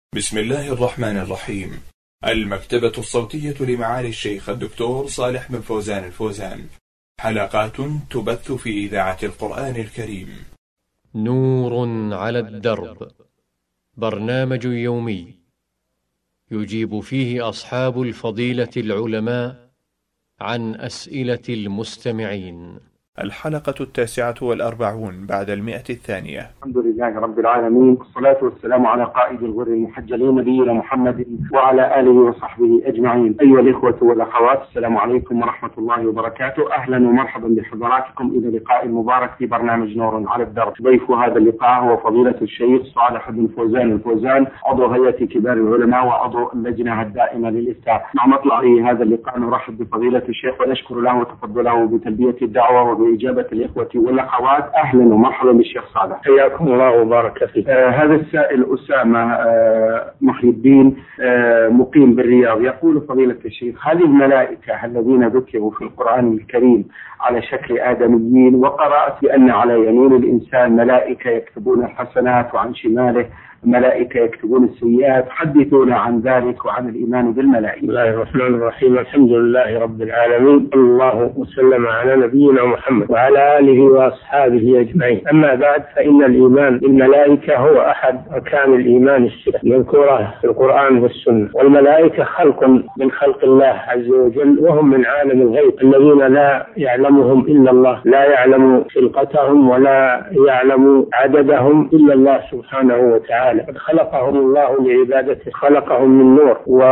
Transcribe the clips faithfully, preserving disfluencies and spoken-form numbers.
بسم الله الرحمن الرحيم. المكتبة الصوتية لمعالي الشيخ الدكتور صالح بن فوزان الفوزان، حلقات تبث في إذاعة القرآن الكريم. نور على الدرب، برنامج يومي يجيب فيه أصحاب الفضيلة العلماء عن أسئلة المستمعين. الحلقة التاسعة والأربعون بعد المئة الثانية. الحمد لله رب العالمين، والصلاة والسلام على قائد الغر المحجلين نبينا محمد وعلى آله وصحبه أجمعين. أيها الإخوة والأخوات، السلام عليكم ورحمة الله وبركاته. أهلا ومرحبا بحضراتكم إلى لقاء مبارك في برنامج نور على الدرب. ضيف هذا اللقاء هو فضيلة الشيخ صالح بن فوزان الفوزان، عضو هيئة كبار العلماء وعضو اللجنة الدائمة للإفتاء. مع مطلع هذا اللقاء نرحب بفضيلة الشيخ ونشكر له وتفضله بتلبية الدعوة إجابة الإخوة والأخوات. أهلا ومرحبا بالشيخ صالح، حياكم الله وبارك فيك. آه هذا السائل أسامة آه محي الدين آه مقيم بالرياض، يقول فضيلة الشيخ: هذه الملائكة الذين ذكروا في القرآن الكريم على شكل آدميين، وقرأت بأن على يمين الإنسان ملائكة يكتبون الحسنات وعن شماله ملائكة يكتبون السيئات، حدثونا عن ذلك وعن الإيمان بالملائكة. بسم الله الرحمن الرحيم. الحمد لله رب العالمين، الله وسلم على نبينا محمد وعلى آله وأصحابه أجمعين. أما بعد، فإن الإيمان بالملائكة هو أحد أركان الإيمان الستة المذكورة في القرآن والسنة. والملائكة خلق من خلق الله عز وجل، وهم من عالم الغيب الذين لا يعلمهم إلا الله، لا يعلم خلقتهم ولا يعلم عددهم إلا الله سبحانه وتعالى. قد خلقهم الله لعبادته، خلقهم من نور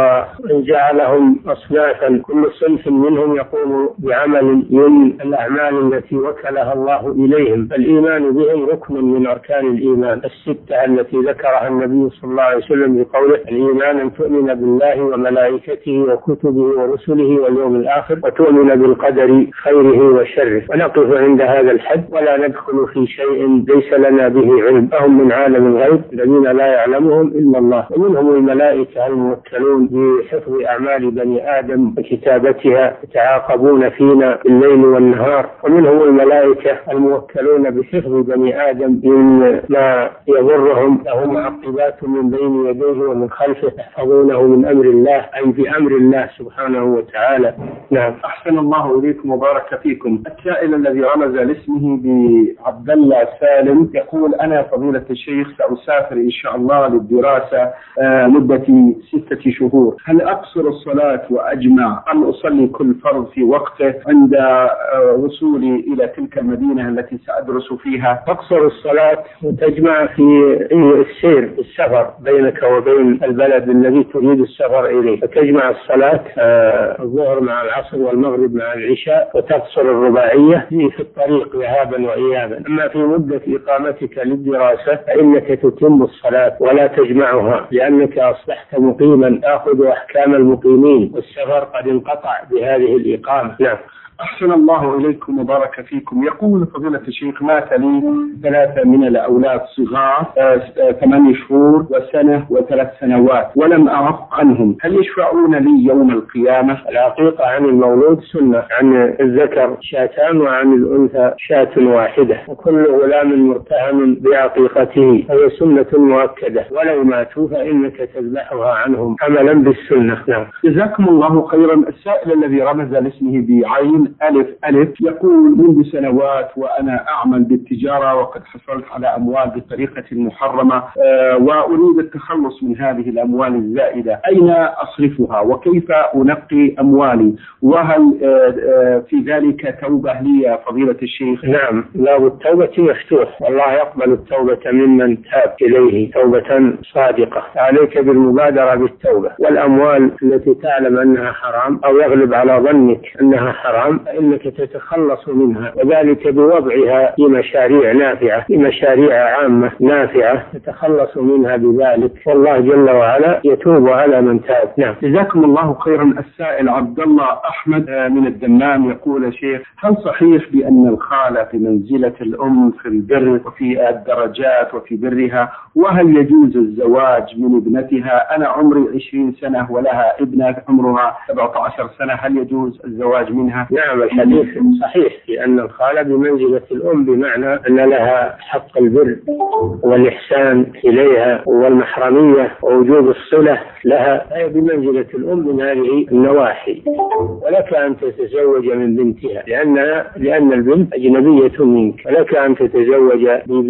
وجعلهم أصنافا، كل صنف منهم يقوم بعمل من الأعمال التي وكلها الله إليهم. فالإيمان بهم ركن من أركان الإيمان الستة التي ذكرها النبي صلى الله عليه وسلم بقوله: الإيمان أن تؤمن بالله وملائكته وكتبه ورسله واليوم الآخر وتؤمن بالقدر خيره وشره. ونقف عند هذا الحد ولا ندخل في شيء ليس لنا به علم. فهم من عالم الغيب الذين لا يعلمهم إلا الله. ومنهم الملائكة الموكلون بحفظ أعمال بني آدم وكتابتها، يتعاقبون فينا بالليل والنهار. ومنهم الملائكة الموكلون بحفظ بني آدم من ما يضرهم، لهم معقبات من بين يديه ومن خلفه يحفظونه من أمر الله، أي بأمر الله سبحانه وتعالى. نعم. أحسن الله إليكم وبارك فيكم. السائل الذي رمز لاسمه بعبد الله سالم يقول: أنا فضيلة الشيخ سأسافر إن شاء الله للدراسة مدة ستة شهور، هل أقصر الصلاة وأجمع أم أصلي كل فرض في وقته عند وصولي إلى تلك المدينة التي سأدرس فيها؟ تقصر الصلاة وتجمع في السير السفر بينك وبين البلد الذي تريد السفر إليه، فتجمع الصلاة الظهر مع العصر والمغرب مع العشاء، وتقصر الرباعية في الطريق ذهابا وإيابا. أما في مدة إقامتك للدراسة فإنك تتم الصلاة ولا تجمعها، لأنك أصبحت مقيما تأخذ أحكام المقيمين، والسفر قد انقطع بهذه الإقامة. نعم. أحسن الله إليكم وبارك فيكم. يقول فضيلة الشيخ: مات لي ثلاثة من الأولاد صغار، ثمانية شهور وسنة وثلاث سنوات، ولم أعق عنهم، هل يشفعون لي يوم القيامة؟ العقيقة عن المولود سنة، عن الذكر شاتان وعن الأنثى شاة واحدة، وكل غلام مرتهن بعقيقته فهي سنة مؤكدة، ولو ماتوا فإنك تذبحها عنهم عملا بالسنة. نعم. جزاكم الله خيرا. السائل الذي رمز لاسمه بعين ألف ألف يقول: منذ سنوات وأنا أعمل بالتجارة، وقد حصلت على أموال بطريقة محرمة، أه وأريد التخلص من هذه الأموال الزائدة، أين أصرفها وكيف أنقي أموالي؟ وهل أه أه في ذلك توبة لي يا فضيلة الشيخ؟ نعم، لا، والتوبة مفتوح، والله يقبل التوبة ممن تاب إليه توبة صادقة. عليك بالمبادرة بالتوبة. والأموال التي تعلم أنها حرام أو يغلب على ظنك أنها حرام فإنك تتخلص منها، وذلك بوضعها في مشاريع نافعة، في مشاريع عامة نافعة تتخلص منها بذلك، والله جل وعلا يتوب على من تاب. نعم. جزاكم الله خيرا. السائل عبد الله أحمد من الدمام يقول: يا شيخ، هل صحيح بأن الخالة في منزلة الأم في البر وفي الدرجات وفي برها؟ وهل يجوز الزواج من ابنتها؟ أنا عمري عشرين سنة ولها ابنة عمرها سبعة عشر سنة، هل يجوز الزواج منها؟ نعم، نعم الحديث صحيح، لأن الخالة بمنزلة الأم، بمعنى أن لها حق البر والإحسان إليها والمحرمية ووجوب الصلة لها، هي بمنزلة الأم من هذه النواحي. ولك أن تتزوج من بنتها لأن لأن البنت أجنبية منك، ولك أن تتزوج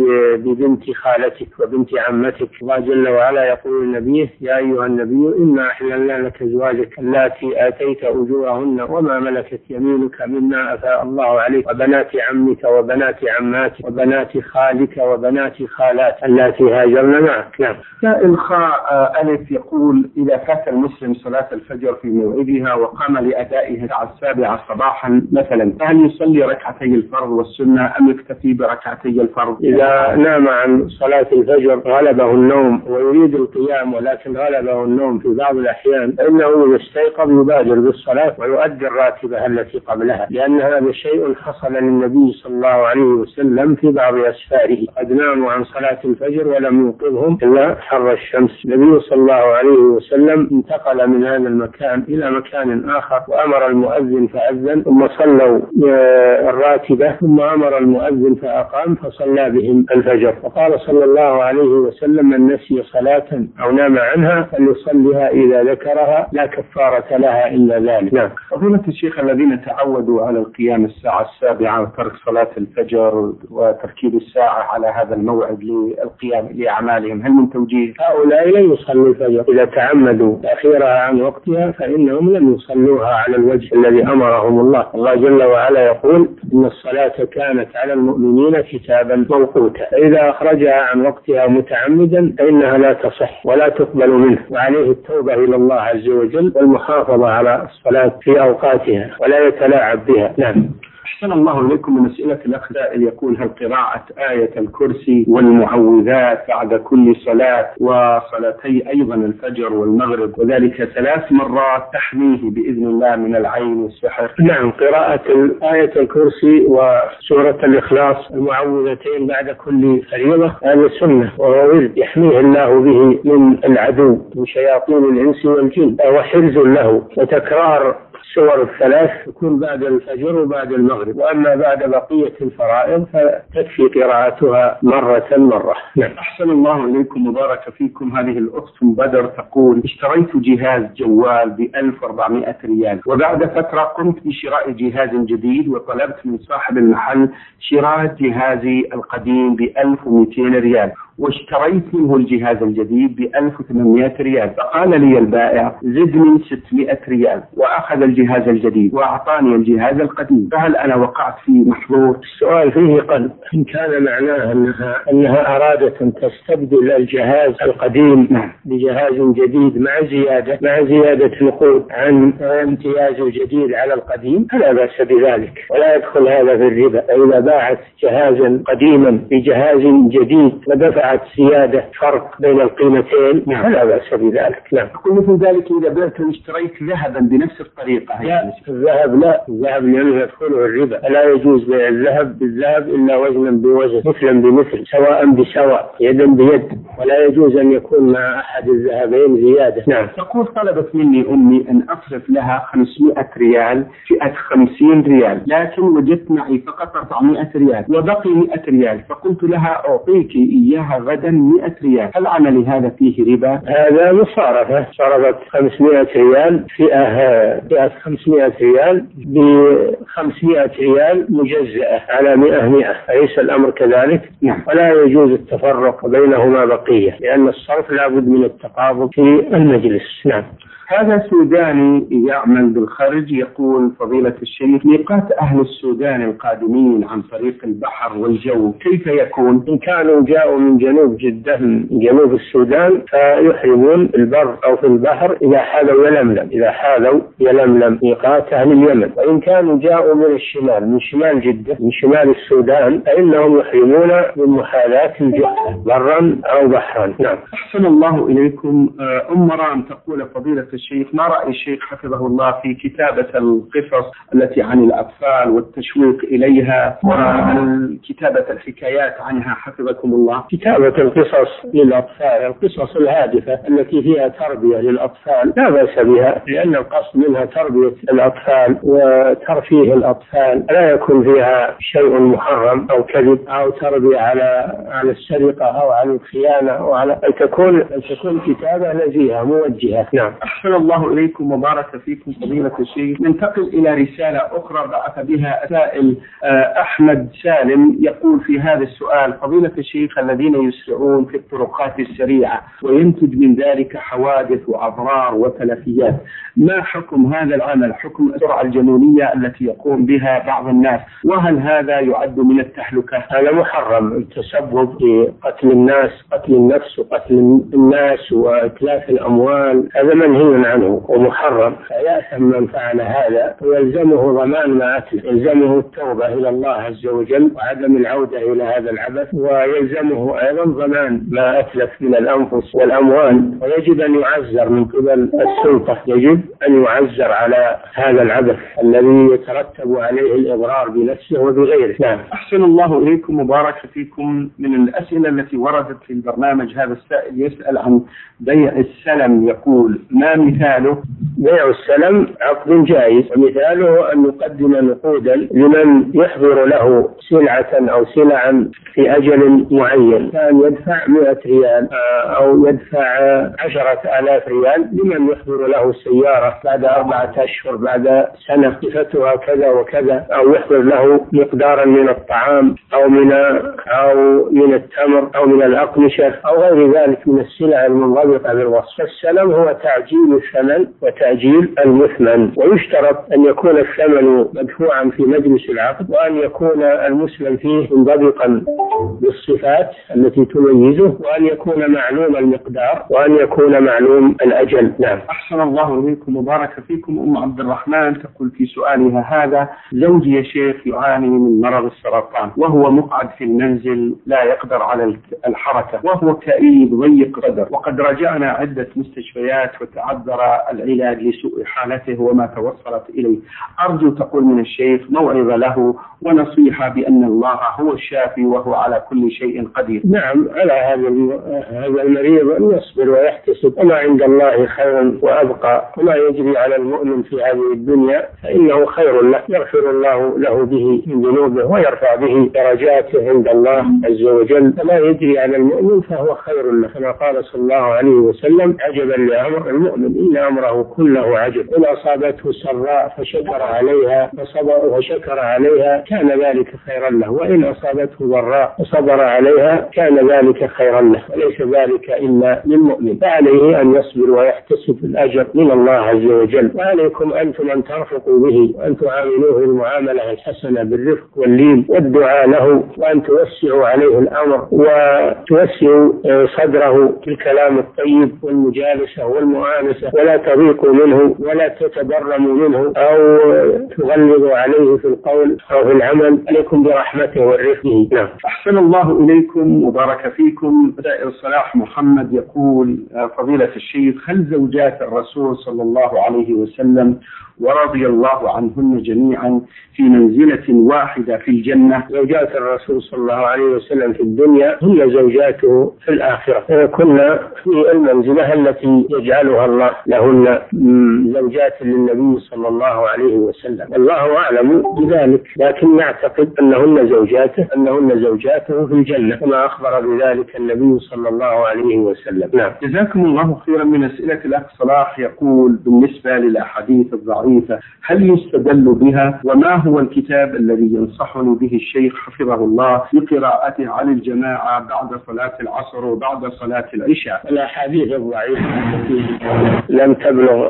ببنت خالتك وبنت عمتك. الله جل وعلا يقول النبي: يا أيها النبي إنا أحللنا لك أزواجك اللاتي آتيت أجورهن وما ملكت يمينك مما أفاء الله عليك وبنات عمك وبنات عماتك وبنات خالك وبنات خالاتك اللاتي هاجرن معك. نعم. سائل خاء ألف يقول: إذا فات المسلم صلاة الفجر في موعدها وقام لأدائها الساعة السابعة صباحا مثلا، فهل يصلي ركعتي الفرض والسنة أم يكتفي بركعتي الفرض؟ إذا نام عن صلاة الفجر غلبه النوم ويريد القيام ولكن غلبه النوم في بعض الأحيان، فإنه يستيقظ يبادر بالصلاة ويؤدي الراتبة التي قبلها، لأن هذا شيء حصل للنبي صلى الله عليه وسلم في بعض أسفاره، قد ناموا عن صلاة الفجر ولم يوقظهم إلا حر الشمس. النبي صلى الله عليه وسلم انتقل من هذا المكان إلى مكان آخر وأمر المؤذن فأذن، ثم صلوا الراتبة، ثم أمر المؤذن فأقام فصلى بهم الفجر. وقال صلى الله عليه وسلم: من نسي صلاة أو نام عنها فليصليها إذا ذكرها لا كفارة لها إلا ذلك. نعم. فضيلة الشيخ، الذين تعودوا على القيام الساعة السابعة وترك صلاة الفجر وتركيب الساعة على هذا الموعد للقيام لأعمالهم، هل من توجيه؟ هؤلاء لن يصلوا الفجر، إذا تعمدوا تأخيرها عن وقتها فإنهم لن يصلوها على الوجه الذي أمرهم الله. الله جل وعلا يقول: إن الصلاة كانت على المؤمنين كتابا موقوتا، فإذا أخرجها عن وقتها متعمدا فإنها لا تصح ولا تقبل منه، وعليه التوبة إلى الله عز وجل والمحافظة على الصلاة في أوقاتها ولا يتلاعب بها. نعم. أحسن الله إليكم. من أسئلة الأخ سائل يقول: هل قراءة آية الكرسي والمعوذات بعد كل صلاة وصلاتي أيضا الفجر والمغرب وذلك ثلاث مرات تحميه بإذن الله من العين والسحر؟ نعم، قراءة آية الكرسي وسورة الإخلاص المعوذتين بعد كل فريضة هذا سنة وهو ورد يحميه الله به من العدو من شياطين الإنس والجن، وحرز له. وتكرار السور الثلاث تكون بعد الفجر وبعد المغرب، وأما بعد بقية الفرائض فتكفي قراءتها مرة مرة. نعم. أحسن الله إليكم وبارك فيكم. هذه الأخت بدر تقول: اشتريت جهاز جوال بألف وأربعمائة ريال، وبعد فترة قمت بشراء جهاز جديد وطلبت من صاحب المحل شراء جهازي القديم بألف ومئتين ريال، واشتريت منه الجهاز الجديد بألف وثمانمائة ريال، فقال لي البائع: زدني ستمائة ريال، وأخذ الجهاز الجديد وأعطاني الجهاز القديم، فهل أنا وقعت في محظور؟ السؤال فيه قلب. إن كان معناها أنها, أنها أرادت أن تستبدل الجهاز القديم نعم. بجهاز جديد مع زيادة مع زيادة نقود عن امتياز الجديد على القديم فلا بأس بذلك، ولا يدخل هذا في الربا. فإذا باعت جهازا قديما بجهاز جديد ودفعت زيادة فرق بين القيمتين نعم. فلا بأس بذلك. نعم. أقول مثل ذلك إذا بعت واشتريت ذهبا بنفس الطريقة. لا، الذهب لا، الذهب لأنه يدخله الربا، لا يجوز بيع الذهب بالذهب إلا وزنا بوزن، مثلا بمثل، سواء بسواء، يدا بيد، ولا يجوز أن يكون مع أحد الذهبين زيادة. نعم. تقول: طلبت مني أمي أن أصرف لها خمسمائة ريال فئة خمسين ريال، لكن وجدت معي فقط أربعمائة ريال وبقي مائة ريال، فقلت لها: أعطيك إياها غدا مائة ريال، هل عملي هذا فيه ربا؟ هذا مصارفة. صرفت خمسمائة ريال فئة فئة خمسمائة ريال بخمسمائة ريال مجزأة على مئة مئة، أليس الأمر كذلك؟ نعم. ولا يجوز التفرق بينهما بقية، لأن الصرف لابد من التقابض في المجلس. نعم. هذا سوداني يعمل بالخارج يقول: فضيلة الشيخ، ميقات أهل السودان القادمين عن طريق البحر والجو كيف يكون؟ إن كانوا جاءوا من جنوب جدة من جنوب السودان فيحرمون البر أو في البحر إذا حاذوا يلملم إذا حاذوا يلملم ميقات أهل اليمن. وإن كانوا جاءوا من الشمال من شمال جدة من شمال السودان فإنهم يحرمون من محاذاة الجحفة برا أو بحرا. نعم. أحسن الله إليكم. أم مرام تقول: فضيلة الشيخ، ما رأي الشيخ حفظه الله في كتابة القصص التي عن الأطفال والتشويق إليها وكتابة الحكايات عنها حفظكم الله؟ كتابة كتابة القصص للأطفال، القصص الهادفة التي فيها تربية للأطفال لا بأس بها، لأن القصد منها تربية الأطفال وترفيه الأطفال، لا يكون فيها شيء محرم أو كذب أو تربية على على السرقة أو على الخيانة أو على أن تكون أن تكون كتابة نزيهة موجهة. نعم. أحسن الله إليكم وبارك فيكم فضيلة الشيخ. ننتقل إلى رسالة أخرى بعث بها سائل أحمد سالم، يقول في هذا السؤال: فضيلة الشيخ، الذين يسرعون في الطرقات السريعة وينتج من ذلك حوادث وأضرار وتلفيات، ما حكم هذا العمل؟ حكم السرعة الجنونية التي يقوم بها بعض الناس، وهل هذا يعد من التهلكة؟ هذا محرم، التسبب في قتل الناس، قتل النفس وقتل الناس وإتلاف الأموال، هذا منهي عنه ومحرم، فيأثم من فعل هذا ويلزمه ضمان ما أتلف، يلزمه التوبة إلى الله عز وجل وعدم العودة إلى هذا العبث، ويلزمه أيضا ضمان ما أتلف من الأنفس والأموال، ويجب أن يعزر من قبل السلطة، يجب أن يعزر على هذا العبث الذي يترتب عليه الإضرار بنفسه وبغيره. نعم. أحسن الله إليكم وبارك فيكم. من الأسئلة التي وردت في البرنامج هذا السائل يسأل عن بيع السلم، يقول: ما مثاله؟ بيع السلم عقد جائز، ومثاله أن يقدم نقودا لمن يحضر له سلعة أو سلعا في أجل معين، كان يدفع مئة ريال أو يدفع عشرة آلاف ريال لمن يحضر له سيارة بعد أربعة أشهر، بعد سنة صفتها كذا وكذا، أو يحضر له مقدارا من الطعام أو من أو من التمر أو من الأقمشة أو غير ذلك من السلع المنضبطة بالوصف. السلم هو تعجيل الثمن وتأجيل المثمن، ويشترط أن يكون الثمن مدفوعا في مجلس العقد، وأن يكون المسلم فيه منضبطا بالصفات التي تميزه، وأن يكون معلوم المقدار، وأن يكون معلوم الأجل. نعم. أحسن الله إليكم وبارك فيكم. أم عبد الرحمن تقول في سؤالها هذا: زوجي يا شيخ يعاني من مرض السرطان، وهو مقعد في المنزل لا يقدر على الحركة، وهو كئيب ضيق صدر، وقد رجعنا عدة مستشفيات وتعذر العلاج لسوء حالته وما توصلت إليه. أرجو تقول من الشيخ موعظة له ونصيحة بأن الله هو الشافي وهو على كل شيء قدير. نعم، على هذا هذا المريض أن يصبر ويحتسب، وما عند الله خير وأبقى، وما يجري على المؤمن في هذه الدنيا فإنه خير له، يغفر الله له به من ذنوبه ويرفع به درجاته عند الله عز وجل، فما يجري على المؤمن فهو خير له، كما قال صلى الله عليه وسلم: عجبا لأمر المؤمن إن أمره كله عجب، إن أصابته سراء فشكر عليها فصبر وشكر عليها كان ذلك خيرا له، وإن أصابته ضراء فصبر عليها كان ذلك خيرا له، وليس ذلك إلا للمؤمن، فعليه أن يصبر ويحتسب الأجر من الله عز وجل. وعليكم أنتم أن ترفقوا به وأن تعاملوه المعاملة الحسنة بالرفق واللين والدعاء له، وأن توسعوا عليه الأمر وتوسعوا صدره بالكلام الطيب والمجالسة والمؤانسة، ولا تضيقوا منه ولا تتبرموا منه أو تغلظوا عليه في القول أو في العمل، عليكم برحمته والرفق. نعم. أحسن الله إليكم وبارك فيكم. سائل صلاح محمد يقول: فضيلة الشيخ، هل زوجات الرسول صلى الله عليه وسلم ورضي الله عنهن جميعا في منزلة واحدة في الجنة؟ زوجات الرسول صلى الله عليه وسلم في الدنيا هن زوجاته في الآخرة، كنا في المنزلة التي يجعلها الله لهن زوجات للنبي صلى الله عليه وسلم، الله أعلم بذلك، لكن نعتقد أنهن زوجاته أنهن زوجاته في الجنة كما أخبر بذلك النبي صلى الله عليه وسلم. نعم. جزاكم الله خيرا. من أسئلة الأخ صلاح يقول: بالنسبة للأحاديث الضعيفة هل يستدل بها؟ وما هو الكتاب الذي ينصحني به الشيخ حفظه الله بقراءته عن الجماعة بعد صلاة العصر وبعد صلاة العشاء؟ الأحاديث الضعيفة التي لم تبلغ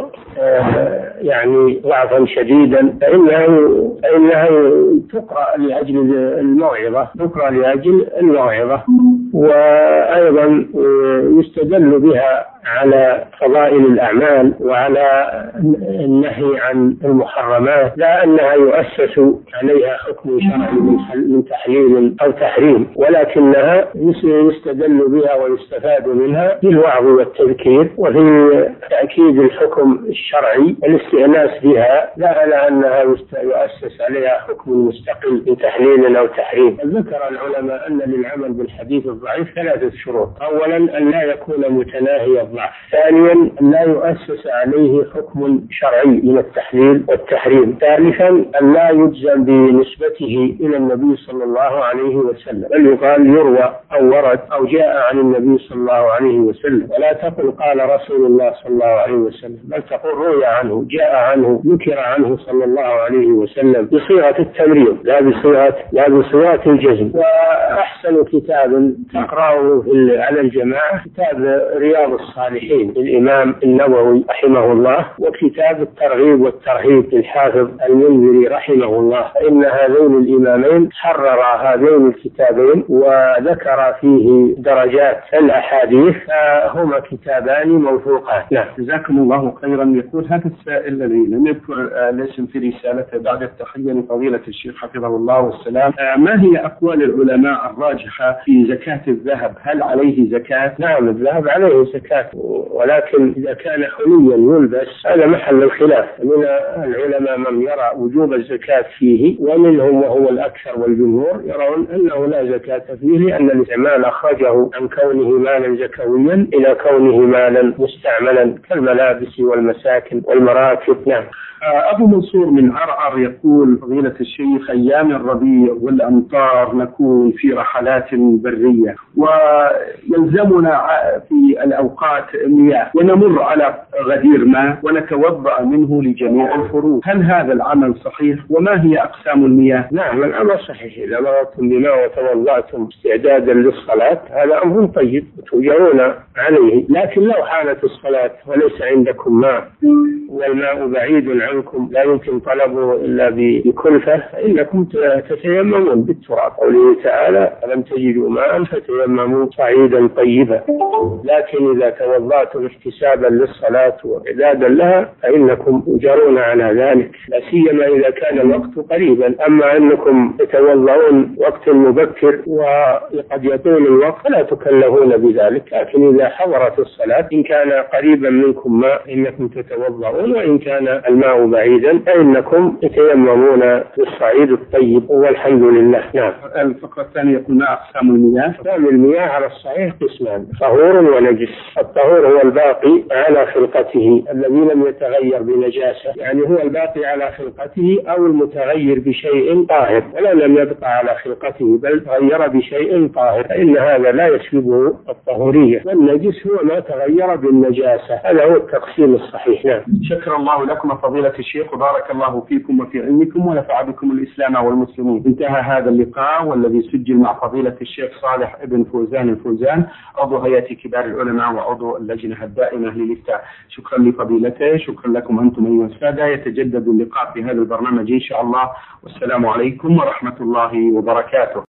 يعني ضعفا شديدا فإنها فإنها تقرأ لأجل الموعظة، تقرأ لأجل الموعظة، وأيضا يستدل بها على فضائل الأعمال وعلى النهي عن المحرمات، لا أنها يؤسس عليها حكم شرعي من تحليل أو تحريم، ولكنها يستدل بها ويستفاد منها في الوعظ والتذكير وفي تأكيد الحكم الشرعي والاستئناس بها، لا على أنها يؤسس عليها حكم مستقل من تحليل أو تحريم. ذكر العلماء أن للعمل بالحديث الضعيف ثلاثة شروط: أولا أن لا يكون متناهي الضعف، ثانيا أن لا يؤسس عليه حكم شرعي من التحليل والتحريم، ثالثا أن لا يجزم بنسبته إلى النبي صلى الله عليه وسلم، بل يقال يروى أو ورد أو جاء عن النبي صلى الله عليه وسلم، ولا تقل قال رسول الله صلى الله عليه وسلم، بل تقول روي عنه، جاء عنه، ذكر عنه صلى الله عليه وسلم بصيغة التمريض لا بصيغة لا بصيغة الجزم. وأحسن كتاب تقرأه على الجماعة كتاب رياض الصالحين للإمام النووي رحمه الله، وكتاب الترغيب والترهيب للحافظ المنذري رحمه الله، فإن هذين الإمامين حرر هذين الكتابين وذكر فيه درجات الأحاديث، فهما كتابان موثوقان. نعم. جزاكم الله خيرا. يقول هذا السائل الذي لم يذكر الاسم في رسالته بعد التحية لفضيلة الشيخ حفظه الله والسلام، ما هي أقوال العلماء الراجحة في زكاة الذهب؟ هل عليه زكاة؟ نعم، الذهب عليه زكاة، ولكن إذا كان حليا يلبس هذا محل الخلاف. من العلماء من يرى وجوب الزكاة فيه، ومنهم وهو الأكثر والجمهور يرون أنه لا زكاة فيه، لأن الاستعمال أخرجه عن كونه مالا زكويا إلى كونه مالا مستعملا كالملابس والمساكن والمراكب. نعم. أبو منصور من عرعر يقول فضيلة الشيخ: أيام الربيع والأمطار نكون في رحلات برية ويلزمنا في الأوقات مياه، ونمر على غدير ماء ونتوضأ منه لجميع الفروض، هل هذا العمل صحيح؟ وما هي أقسام المياه؟ نعم، الأمر صحيح. إذا مررتم بماء وتوضأتم استعدادا للصلاة هذا أمر طيب وتؤجرون عليه، لكن لو حانت الصلاة وليس عندكم ماء والماء بعيد عنكم لا يمكن طلبه إلا بكلفة، فإنكم تتيممون بالتراب، قوله تعالى: ألم تجدوا ماء فتيمموا صعيدا طيبا. لكن إذا توضأتم احتسابا للصلاة وإعدادا لها فإنكم تؤجرون على ذلك، لا سيما إذا كان الوقت قريبا. أما أنكم تتوضؤون وقت مبكر وقد يطول الوقت فلا تكلفون بذلك، لكن إذا حضرت الصلاة إن كان قريبا منكم ماء إنكم تتوضؤون، وإن كان الماء بعيدا فإنكم تتيممون بالصعيد الطيب، والحمد لله. نعم. الفقرة الثانية يقول: ما أقسام المياه؟ أقسام المياه على الصحيح قسمان: طهور ونجس. الطهور هو الباقي على خلقته الذي لم يتغير بنجاسة، يعني هو الباقي على خلقته أو المتغير بشيء طاهر، ولا لم يبقى على خلقته بل تغير بشيء طاهر، فإن هذا لا يشبه الطهورية. والنجس هو ما تغير بالنجاسة، هذا هو التقسيم الصحيح. نعم. شكر الله لكم فضيلة الشيخ، وبارك الله فيكم وفي علمكم ونفع بكم الإسلام والمسلمين. انتهى هذا اللقاء والذي سجل مع فضيلة الشيخ صالح ابن فوزان الفوزان، عضو هيئة كبار العلماء وعضو اللجنة الدائمة للإفتاء. شكرا لفضيلته، شكرا لكم أنتم أيها السادة. يتجدد اللقاء في هذا البرنامج إن شاء الله، والسلام عليكم ورحمة الله وبركاته.